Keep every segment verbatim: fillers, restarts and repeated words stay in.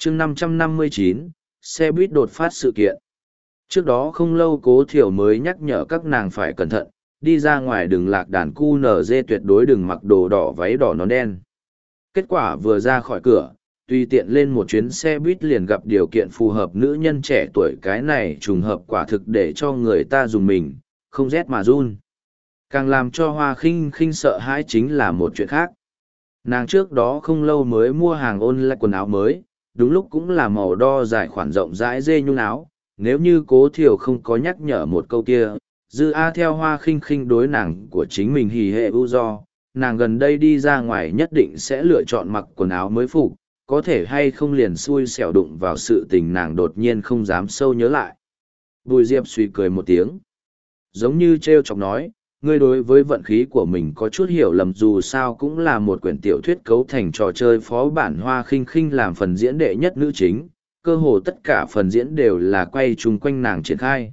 chương năm trăm năm mươi chín, xe buýt đột phát sự kiện. Trước đó không lâu Cố Thiểu mới nhắc nhở các nàng phải cẩn thận, đi ra ngoài đừng lạc đàn cu nở dê, tuyệt đối đừng mặc đồ đỏ váy đỏ nón đen. Kết quả vừa ra khỏi cửa, tùy tiện lên một chuyến xe buýt liền gặp điều kiện phù hợp nữ nhân trẻ tuổi, cái này trùng hợp quả thực để cho người ta dùng mình, không rét mà run. Càng làm cho Hoa Khinh Khinh sợ hãi chính là một chuyện khác. Nàng trước đó không lâu mới mua hàng ôn lại quần áo mới, đúng lúc cũng là màu đo dài khoản rộng rãi dê nhung áo. Nếu như Cố Thiểu không có nhắc nhở một câu kia, Dư A theo Hoa Khinh Khinh đối nàng của chính mình hỉ hệ ưu do, nàng gần đây đi ra ngoài nhất định sẽ lựa chọn mặc quần áo mới phục, có thể hay không liền xui xẻo đụng vào sự tình nàng đột nhiên không dám sâu nhớ lại. Bùi Diệp suy cười một tiếng, giống như trêu chọc nói, ngươi đối với vận khí của mình có chút hiểu lầm, dù sao cũng là một quyển tiểu thuyết cấu thành trò chơi phó bản. Hoa Khinh Khinh làm phần diễn đệ nhất nữ chính, cơ hồ tất cả phần diễn đều là quay chung quanh nàng triển khai.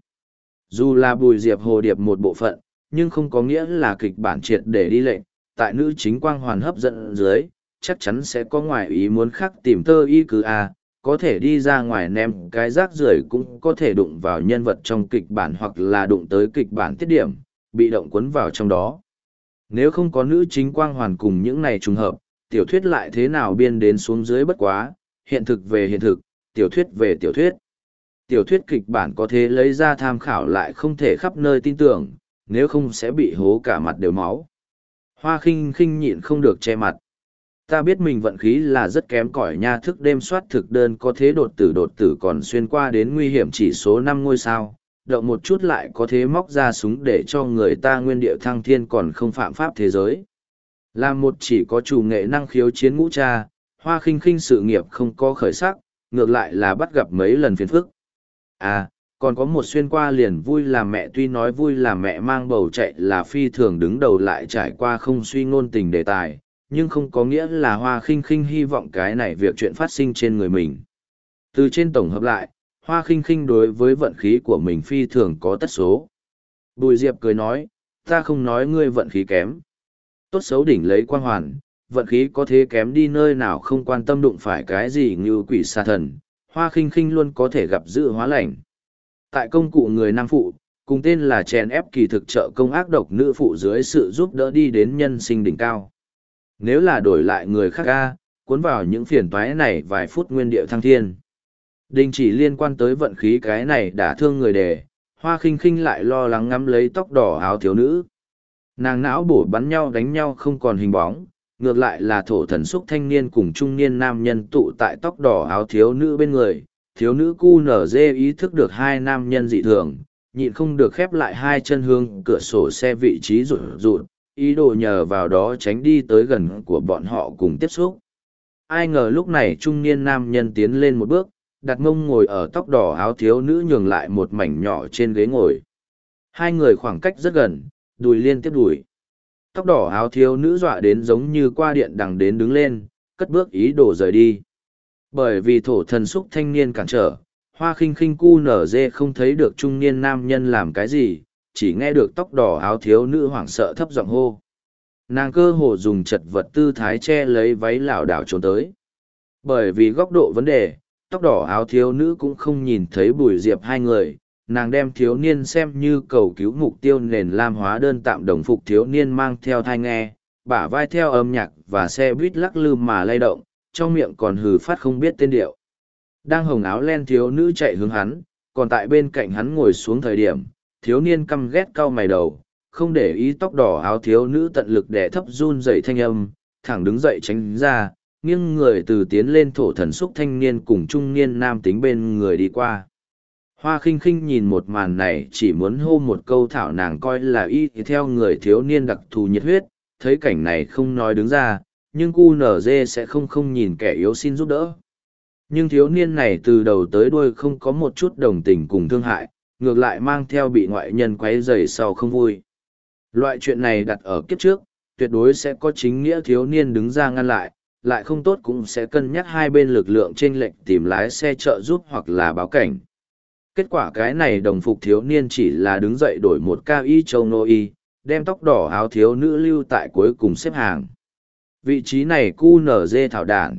Dù là Bùi Diệp hồ điệp một bộ phận, nhưng không có nghĩa là kịch bản triệt để đi lệnh, tại nữ chính quang hoàn hấp dẫn dưới, chắc chắn sẽ có ngoài ý muốn khác tìm tơ y cứ a, có thể đi ra ngoài ném cái rác rưởi cũng có thể đụng vào nhân vật trong kịch bản hoặc là đụng tới kịch bản tiết điểm, bị động cuốn vào trong đó. Nếu không có nữ chính quang hoàn cùng những này trùng hợp, tiểu thuyết lại thế nào biên đến xuống dưới bất quá, hiện thực về hiện thực, tiểu thuyết về tiểu thuyết. Tiểu thuyết kịch bản có thể lấy ra tham khảo lại không thể khắp nơi tin tưởng, nếu không sẽ bị hố cả mặt đều máu. Hoa Khinh Khinh nhịn không được che mặt. Ta biết mình vận khí là rất kém cỏi nha, thức đêm soát thực đơn có thế đột tử đột tử còn xuyên qua đến nguy hiểm chỉ số năm ngôi sao, động một chút lại có thế móc ra súng để cho người ta nguyên địa thăng thiên còn không phạm pháp thế giới. Là một chỉ có chủ nghệ năng khiếu chiến ngũ cha, Hoa Khinh Khinh sự nghiệp không có khởi sắc, ngược lại là bắt gặp mấy lần phiền phức. À, còn có một xuyên qua liền vui làm mẹ, tuy nói vui làm mẹ mang bầu chạy là phi thường đứng đầu lại trải qua không suy ngôn tình đề tài, nhưng không có nghĩa là Hoa Khinh Khinh hy vọng cái này việc chuyện phát sinh trên người mình. Từ trên tổng hợp lại, Hoa Khinh Khinh đối với vận khí của mình phi thường có tất số. Bùi Diệp cười nói, ta không nói ngươi vận khí kém. Tốt xấu đỉnh lấy quang hoàn, vận khí có thế kém đi nơi nào không quan tâm đụng phải cái gì như quỷ sa thần, Hoa Khinh Khinh luôn có thể gặp dự hóa lành. Tại công cụ người nam phụ, cùng tên là chèn ép kỳ thực trợ công ác độc nữ phụ dưới sự giúp đỡ đi đến nhân sinh đỉnh cao. Nếu là đổi lại người khác a, cuốn vào những phiền toái này vài phút nguyên điệu thăng thiên. Đình chỉ liên quan tới vận khí cái này đã thương người đề, Hoa Khinh Khinh lại lo lắng ngắm lấy tóc đỏ áo thiếu nữ. Nàng não bổ bắn nhau đánh nhau không còn hình bóng, ngược lại là thổ thần xúc thanh niên cùng trung niên nam nhân tụ tại tóc đỏ áo thiếu nữ bên người. Thiếu nữ cu nở dê ý thức được hai nam nhân dị thường, nhịn không được khép lại hai chân hương cửa sổ xe vị trí rụt rụt, ý đồ nhờ vào đó tránh đi tới gần của bọn họ cùng tiếp xúc. Ai ngờ lúc này trung niên nam nhân tiến lên một bước, đặt mông ngồi ở tóc đỏ áo thiếu nữ nhường lại một mảnh nhỏ trên ghế ngồi. Hai người khoảng cách rất gần, đùi liên tiếp đùi. Tóc đỏ áo thiếu nữ dọa đến giống như qua điện đằng đến đứng lên, cất bước ý đồ rời đi. Bởi vì thổ thần xúc thanh niên cản trở, Hoa Khinh Khinh cu nở dê không thấy được trung niên nam nhân làm cái gì, chỉ nghe được tóc đỏ áo thiếu nữ hoảng sợ thấp giọng hô. Nàng cơ hồ dùng chật vật tư thái che lấy váy lảo đảo trốn tới. Bởi vì góc độ vấn đề, tóc đỏ áo thiếu nữ cũng không nhìn thấy Bùi Diệp hai người, nàng đem thiếu niên xem như cầu cứu mục tiêu nền lam hóa đơn tạm đồng phục thiếu niên mang theo thai nghe, bả vai theo âm nhạc và xe buýt lắc lư mà lay động, trong miệng còn hừ phát không biết tên điệu. Đang hồng áo len thiếu nữ chạy hướng hắn, còn tại bên cạnh hắn ngồi xuống thời điểm, thiếu niên căm ghét cau mày đầu, không để ý tóc đỏ áo thiếu nữ tận lực đè thấp run dậy thanh âm, thẳng đứng dậy tránh ra, nghiêng người từ tiến lên thổ thần xúc thanh niên cùng trung niên nam tính bên người đi qua. Hoa Khinh Khinh nhìn một màn này chỉ muốn hô một câu thảo nàng coi là y theo người thiếu niên đặc thù nhiệt huyết, thấy cảnh này không nói đứng ra, nhưng cu nở dê sẽ không không nhìn kẻ yếu xin giúp đỡ. Nhưng thiếu niên này từ đầu tới đuôi không có một chút đồng tình cùng thương hại, ngược lại mang theo bị ngoại nhân quấy rầy sau không vui. Loại chuyện này đặt ở kiếp trước, tuyệt đối sẽ có chính nghĩa thiếu niên đứng ra ngăn lại, lại không tốt cũng sẽ cân nhắc hai bên lực lượng chênh lệch tìm lái xe trợ giúp hoặc là báo cảnh. Kết quả cái này đồng phục thiếu niên chỉ là đứng dậy đổi một cao y châu nô y, đem tóc đỏ áo thiếu nữ lưu tại cuối cùng xếp hàng. Vị trí này cu nở dê thảo đản,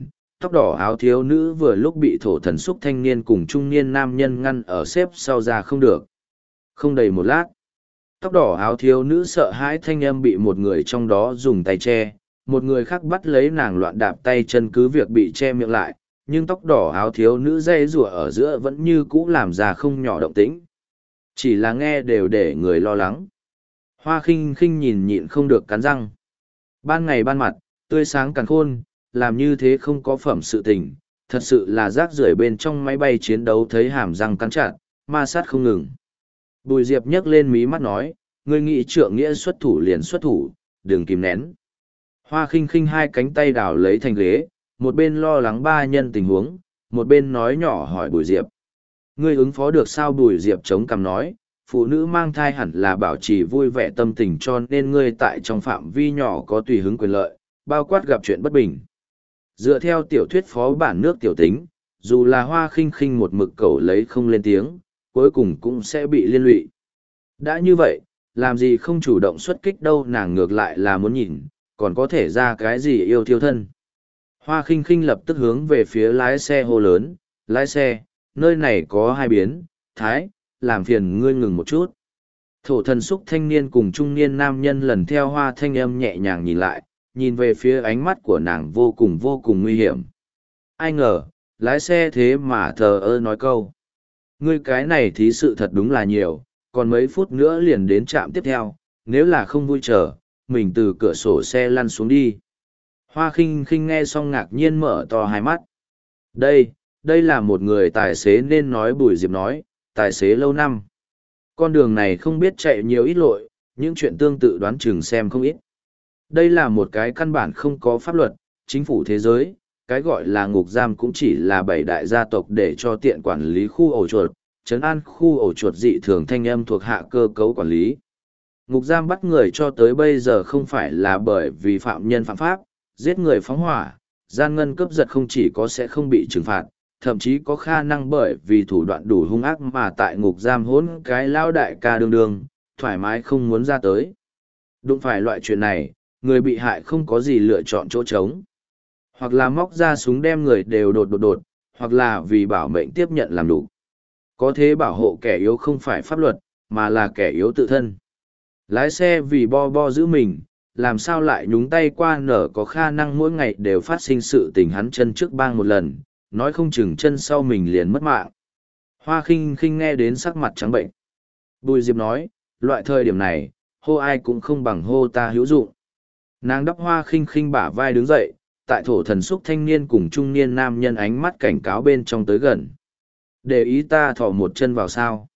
Tóc đỏ áo thiếu nữ vừa lúc bị thổ thần xúc thanh niên cùng trung niên nam nhân ngăn ở xếp sau ra không được. Không đầy một lát, tóc đỏ áo thiếu nữ sợ hãi thanh âm bị một người trong đó dùng tay che, một người khác bắt lấy nàng loạn đạp tay chân cứ việc bị che miệng lại, nhưng tóc đỏ áo thiếu nữ dây rủa ở giữa vẫn như cũ làm ra không nhỏ động tĩnh. Chỉ là nghe đều để người lo lắng. Hoa khinh khinh nhìn nhịn không được cắn răng. Ban ngày ban mặt, tươi sáng càn khôn, làm như thế không có phẩm sự tình, thật sự là rác rưởi bên trong máy bay chiến đấu thấy hàm răng cắn chặt, ma sát không ngừng. Bùi Diệp nhấc lên mí mắt nói, ngươi nghĩ trượng nghĩa xuất thủ liền xuất thủ, đừng kìm nén. Hoa khinh khinh hai cánh tay đào lấy thành ghế, một bên lo lắng ba nhân tình huống, một bên nói nhỏ hỏi Bùi Diệp. Ngươi ứng phó được sao? Bùi Diệp chống cằm nói, phụ nữ mang thai hẳn là bảo trì vui vẻ tâm tình cho nên ngươi tại trong phạm vi nhỏ có tùy hứng quyền lợi, bao quát gặp chuyện bất bình. Dựa theo tiểu thuyết phó bản nước tiểu tính, dù là Hoa khinh khinh một mực cầu lấy không lên tiếng, cuối cùng cũng sẽ bị liên lụy. Đã như vậy, làm gì không chủ động xuất kích đâu, nàng ngược lại là muốn nhìn, còn có thể ra cái gì yêu thiêu thân. Hoa khinh khinh lập tức hướng về phía lái xe hô lớn, lái xe, nơi này có hai biến, thái, làm phiền ngươi ngừng một chút. Thổ thần xúc thanh niên cùng trung niên nam nhân lần theo hoa thanh âm nhẹ nhàng nhìn lại, nhìn về phía ánh mắt của nàng vô cùng vô cùng nguy hiểm. Ai ngờ, lái xe thế mà thờ ơ nói câu. Ngươi cái này thí sự thật đúng là nhiều, còn mấy phút nữa liền đến trạm tiếp theo, nếu là không vui chờ, mình từ cửa sổ xe lăn xuống đi. Hoa khinh khinh nghe xong ngạc nhiên mở to hai mắt. Đây, đây là một người tài xế nên nói. Bùi Diệp nói, tài xế lâu năm. Con đường này không biết chạy nhiều ít lội, những chuyện tương tự đoán chừng xem không ít. Đây là một cái căn bản không có pháp luật, chính phủ thế giới, cái gọi là ngục giam cũng chỉ là bảy đại gia tộc để cho tiện quản lý khu ổ chuột, trấn an khu ổ chuột dị thường thanh âm thuộc hạ cơ cấu quản lý. Ngục giam bắt người cho tới bây giờ không phải là bởi vì phạm nhân phạm pháp, giết người phóng hỏa, gian ngân cướp giật không chỉ có sẽ không bị trừng phạt, thậm chí có khả năng bởi vì thủ đoạn đủ hung ác mà tại ngục giam hỗn cái lao đại ca đương đương, thoải mái không muốn ra tới. Đụng phải loại chuyện này, người bị hại không có gì lựa chọn chỗ trống. Hoặc là móc ra súng đem người đều đột đột đột, hoặc là vì bảo mệnh tiếp nhận làm đủ. Có thế bảo hộ kẻ yếu không phải pháp luật, mà là kẻ yếu tự thân. Lái xe vì bo bo giữ mình, làm sao lại nhúng tay qua nở có khả năng mỗi ngày đều phát sinh sự tình hắn chân trước bang một lần, nói không chừng chân sau mình liền mất mạng. Hoa khinh khinh nghe đến sắc mặt trắng bệnh. Bùi Diệp nói, loại thời điểm này, hô ai cũng không bằng hô ta hữu dụng. Nàng đắp Hoa khinh khinh bả vai đứng dậy, tại thổ thần xúc thanh niên cùng trung niên nam nhân ánh mắt cảnh cáo bên trong tới gần. Để ý ta thỏ một chân vào sao.